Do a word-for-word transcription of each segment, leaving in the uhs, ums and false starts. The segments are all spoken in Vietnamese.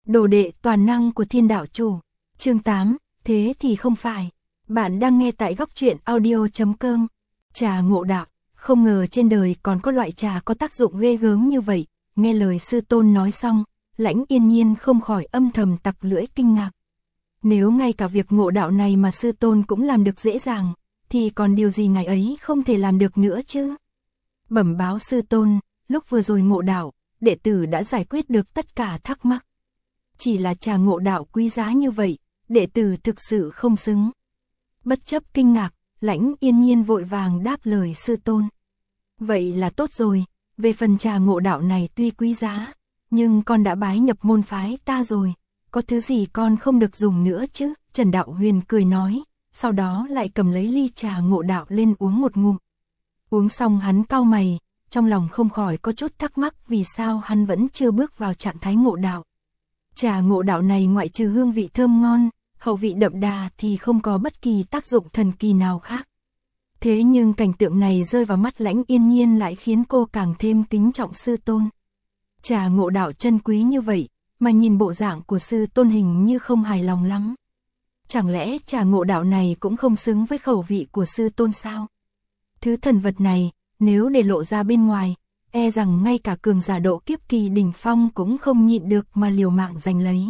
Đồ đệ toàn năng của Thiên đạo chủ. Chương tám, thế thì không phải. Bạn đang nghe tại góc truyện audio chấm com. Trà ngộ đạo, không ngờ trên đời còn có loại trà có tác dụng ghê gớm như vậy. Nghe lời sư tôn nói xong, Lãnh Yên Nhiên không khỏi âm thầm tặc lưỡi kinh ngạc. Nếu ngay cả việc ngộ đạo này mà sư tôn cũng làm được dễ dàng, thì còn điều gì ngài ấy không thể làm được nữa chứ? Bẩm báo sư tôn, lúc vừa rồi ngộ đạo, đệ tử đã giải quyết được tất cả thắc mắc. Chỉ là trà ngộ đạo quý giá như vậy, đệ tử thực sự không xứng. Bất chấp kinh ngạc, Lãnh Yên Nhiên vội vàng đáp lời sư tôn. Vậy là tốt rồi, về phần trà ngộ đạo này tuy quý giá, nhưng con đã bái nhập môn phái ta rồi, có thứ gì con không được dùng nữa chứ? Trần Đạo Huyền cười nói, sau đó lại cầm lấy ly trà ngộ đạo lên uống một ngụm. Uống xong hắn cau mày, trong lòng không khỏi có chút thắc mắc vì sao hắn vẫn chưa bước vào trạng thái ngộ đạo. Trà ngộ đạo này ngoại trừ hương vị thơm ngon, hậu vị đậm đà thì không có bất kỳ tác dụng thần kỳ nào khác. Thế nhưng cảnh tượng này rơi vào mắt Lãnh Yên Nhiên lại khiến cô càng thêm kính trọng sư tôn. Trà ngộ đạo chân quý như vậy, mà nhìn bộ dạng của sư tôn hình như không hài lòng lắm. Chẳng lẽ trà ngộ đạo này cũng không xứng với khẩu vị của sư tôn sao? Thứ thần vật này, nếu để lộ ra bên ngoài, e rằng ngay cả cường giả độ kiếp kỳ đỉnh phong cũng không nhịn được mà liều mạng giành lấy.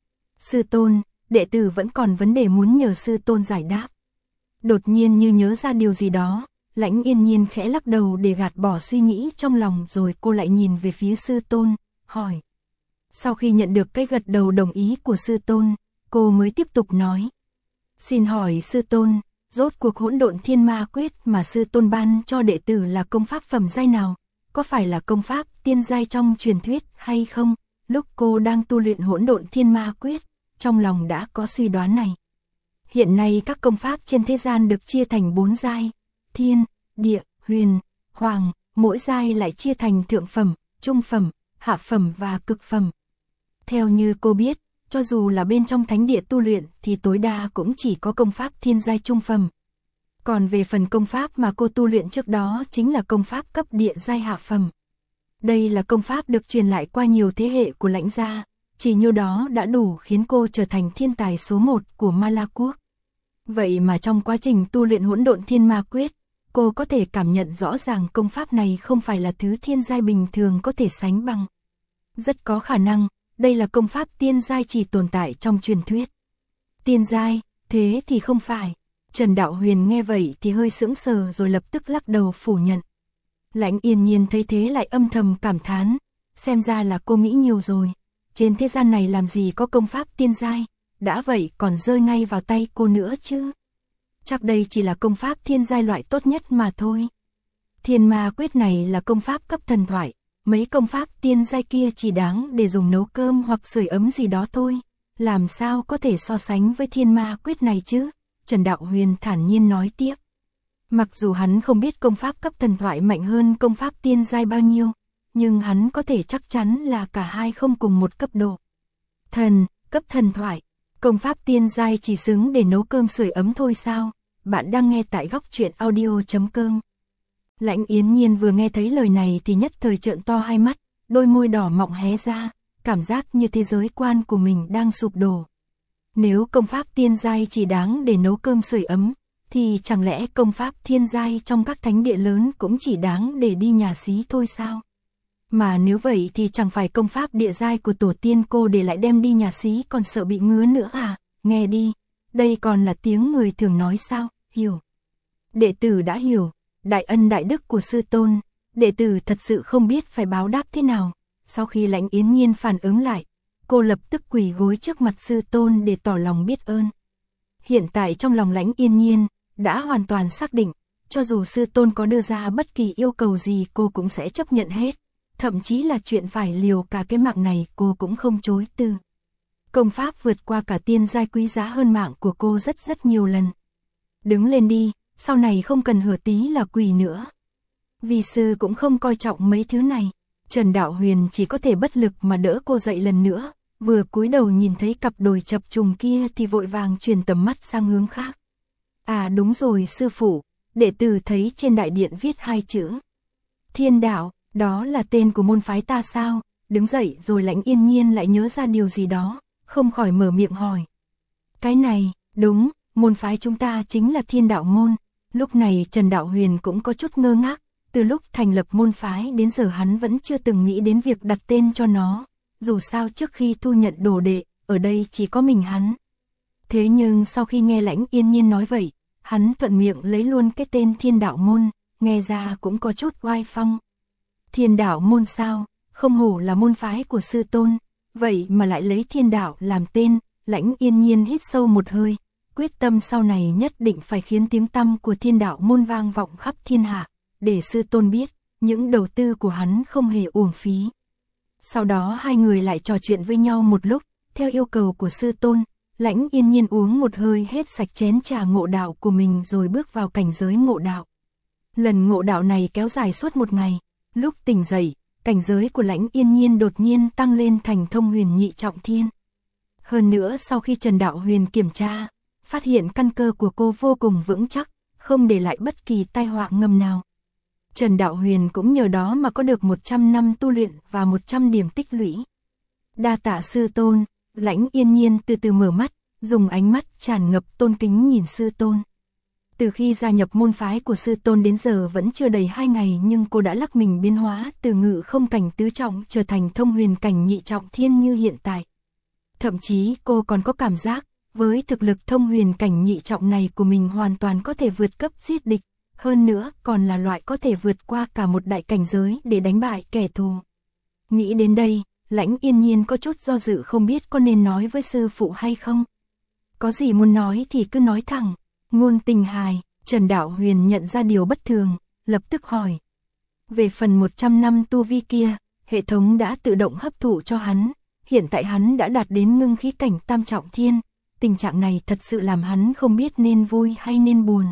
Sư tôn, đệ tử vẫn còn vấn đề muốn nhờ sư tôn giải đáp. Đột nhiên như nhớ ra điều gì đó, Lãnh Yên Nhiên khẽ lắc đầu để gạt bỏ suy nghĩ trong lòng, rồi cô lại nhìn về phía sư tôn, hỏi. Sau khi nhận được cái gật đầu đồng ý của sư tôn, cô mới tiếp tục nói. Xin hỏi sư tôn, rốt cuộc Hỗn Độn Thiên Ma Quyết mà sư tôn ban cho đệ tử là công pháp phẩm giai nào? Có phải là công pháp tiên giai trong truyền thuyết hay không? Lúc cô đang tu luyện Hỗn Độn Thiên Ma Quyết, trong lòng đã có suy đoán này. Hiện nay các công pháp trên thế gian được chia thành bốn giai, thiên, địa, huyền, hoàng, mỗi giai lại chia thành thượng phẩm, trung phẩm, hạ phẩm và cực phẩm. Theo như cô biết, cho dù là bên trong thánh địa tu luyện thì tối đa cũng chỉ có công pháp thiên giai trung phẩm. Còn về phần công pháp mà cô tu luyện trước đó chính là công pháp cấp địa giai hạ phẩm. Đây là công pháp được truyền lại qua nhiều thế hệ của Lãnh gia, chỉ nhiêu đó đã đủ khiến cô trở thành thiên tài số một của Ma La Quốc. Vậy mà trong quá trình tu luyện Hỗn Độn Thiên Ma Quyết, cô có thể cảm nhận rõ ràng công pháp này không phải là thứ thiên giai bình thường có thể sánh bằng. Rất có khả năng, đây là công pháp tiên giai chỉ tồn tại trong truyền thuyết. Tiên giai, thế thì không phải. Trần Đạo Huyền nghe vậy thì hơi sững sờ rồi lập tức lắc đầu phủ nhận. Lãnh Yên Nhiên thấy thế lại âm thầm cảm thán, xem ra là cô nghĩ nhiều rồi. Trên thế gian này làm gì có công pháp tiên giai, đã vậy còn rơi ngay vào tay cô nữa chứ. Chắc đây chỉ là công pháp thiên giai loại tốt nhất mà thôi. Thiên Ma Quyết này là công pháp cấp thần thoại, mấy công pháp tiên giai kia chỉ đáng để dùng nấu cơm hoặc sưởi ấm gì đó thôi, làm sao có thể so sánh với Thiên Ma Quyết này chứ? Trần Đạo Huyền thản nhiên nói tiếp. Mặc dù hắn không biết công pháp cấp thần thoại mạnh hơn công pháp tiên giai bao nhiêu, nhưng hắn có thể chắc chắn là cả hai không cùng một cấp độ. Thần, cấp thần thoại, công pháp tiên giai chỉ xứng để nấu cơm sưởi ấm thôi sao? Bạn đang nghe tại góc truyện audio chấm com. Lãnh Yên Nhiên vừa nghe thấy lời này thì nhất thời trợn to hai mắt, đôi môi đỏ mọng hé ra, cảm giác như thế giới quan của mình đang sụp đổ. Nếu công pháp tiên giai chỉ đáng để nấu cơm sưởi ấm, thì chẳng lẽ công pháp thiên giai trong các thánh địa lớn cũng chỉ đáng để đi nhà xí thôi sao? Mà nếu vậy thì chẳng phải công pháp địa giai của tổ tiên cô để lại đem đi nhà xí còn sợ bị ngứa nữa à? Nghe đi, đây còn là tiếng người thường nói sao? Hiểu. Đệ tử đã hiểu, đại ân đại đức của sư tôn, đệ tử thật sự không biết phải báo đáp thế nào. Sau khi Lãnh Yên Nhiên phản ứng lại, cô lập tức quỳ gối trước mặt sư tôn để tỏ lòng biết ơn. Hiện tại trong lòng Lãnh Yên Nhiên đã hoàn toàn xác định, cho dù sư tôn có đưa ra bất kỳ yêu cầu gì cô cũng sẽ chấp nhận hết, thậm chí là chuyện phải liều cả cái mạng này cô cũng không chối từ. Công pháp vượt qua cả tiên giai quý giá hơn mạng của cô rất rất nhiều lần. Đứng lên đi, sau này không cần hở tí là quỳ nữa. Vì sư cũng không coi trọng mấy thứ này. Trần Đạo Huyền chỉ có thể bất lực mà đỡ cô dậy lần nữa, vừa cúi đầu nhìn thấy cặp đồi chập trùng kia thì vội vàng chuyển tầm mắt sang hướng khác. À đúng rồi sư phụ, đệ tử thấy trên đại điện viết hai chữ. Thiên đạo, đó là tên của môn phái ta sao? Đứng dậy rồi Lãnh Yên Nhiên lại nhớ ra điều gì đó, không khỏi mở miệng hỏi. Cái này, đúng, môn phái chúng ta chính là Thiên Đạo môn. Lúc này Trần Đạo Huyền cũng có chút ngơ ngác, từ lúc thành lập môn phái đến giờ hắn vẫn chưa từng nghĩ đến việc đặt tên cho nó, dù sao trước khi thu nhận đồ đệ, ở đây chỉ có mình hắn. Thế nhưng sau khi nghe Lãnh Yên Nhiên nói vậy, hắn thuận miệng lấy luôn cái tên Thiên Đạo môn, nghe ra cũng có chút oai phong. Thiên Đạo môn sao, không hổ là môn phái của sư tôn, vậy mà lại lấy Thiên Đạo làm tên. Lãnh Yên Nhiên hít sâu một hơi, quyết tâm sau này nhất định phải khiến tiếng tăm của Thiên Đạo môn vang vọng khắp thiên hạ, để sư tôn biết, những đầu tư của hắn không hề uổng phí. Sau đó hai người lại trò chuyện với nhau một lúc, theo yêu cầu của sư tôn, Lãnh Yên Nhiên uống một hơi hết sạch chén trà ngộ đạo của mình rồi bước vào cảnh giới ngộ đạo. Lần ngộ đạo này kéo dài suốt một ngày, lúc tỉnh dậy, cảnh giới của Lãnh Yên Nhiên đột nhiên tăng lên thành thông huyền nhị trọng thiên. Hơn nữa sau khi Trần Đạo Huyền kiểm tra, phát hiện căn cơ của cô vô cùng vững chắc, không để lại bất kỳ tai họa ngầm nào. Trần Đạo Huyền cũng nhờ đó mà có được một trăm năm tu luyện và một trăm điểm tích lũy. Đa tạ sư tôn, Lãnh Yên Nhiên từ từ mở mắt, dùng ánh mắt tràn ngập tôn kính nhìn sư tôn. Từ khi gia nhập môn phái của sư tôn đến giờ vẫn chưa đầy hai ngày nhưng cô đã lắc mình biến hóa từ ngự không cảnh tứ trọng trở thành thông huyền cảnh nhị trọng thiên như hiện tại. Thậm chí cô còn có cảm giác, với thực lực thông huyền cảnh nhị trọng này của mình hoàn toàn có thể vượt cấp giết địch, hơn nữa còn là loại có thể vượt qua cả một đại cảnh giới để đánh bại kẻ thù. Nghĩ đến đây, Lãnh Yên Nhiên có chút do dự không biết có nên nói với sư phụ hay không. Có gì muốn nói thì cứ nói thẳng. Ngôn Tình Hài, Trần Đạo Huyền nhận ra điều bất thường, lập tức hỏi. Về phần một trăm năm tu vi kia, hệ thống đã tự động hấp thụ cho hắn. Hiện tại hắn đã đạt đến ngưng khí cảnh tam trọng thiên, tình trạng này thật sự làm hắn không biết nên vui hay nên buồn.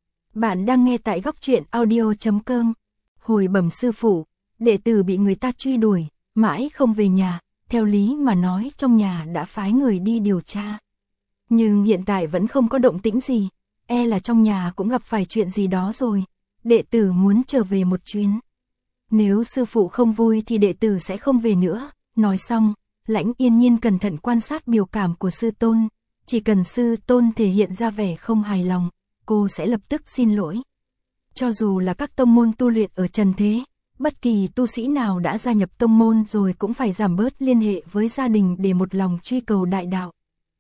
Bạn đang nghe tại góc truyện audio chấm com. Hồi bẩm sư phụ, đệ tử bị người ta truy đuổi, mãi không về nhà, theo lý mà nói trong nhà đã phái người đi điều tra. Nhưng hiện tại vẫn không có động tĩnh gì, e là trong nhà cũng gặp phải chuyện gì đó rồi, đệ tử muốn trở về một chuyến. Nếu sư phụ không vui thì đệ tử sẽ không về nữa. Nói xong, Lãnh Yên Nhiên cẩn thận quan sát biểu cảm của sư tôn, chỉ cần sư tôn thể hiện ra vẻ không hài lòng, cô sẽ lập tức xin lỗi. Cho dù là các tông môn tu luyện ở trần thế, bất kỳ tu sĩ nào đã gia nhập tông môn rồi cũng phải giảm bớt liên hệ với gia đình để một lòng truy cầu đại đạo.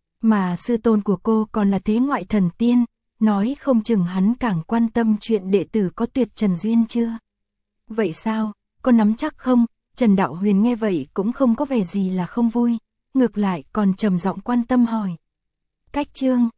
Mà sư tôn của cô còn là thế ngoại thần tiên, nói không chừng hắn càng quan tâm chuyện đệ tử có tuyệt trần duyên chưa. Vậy sao, có nắm chắc không? Trần Đạo Huyền nghe vậy cũng không có vẻ gì là không vui, ngược lại còn trầm giọng quan tâm hỏi. Cách chương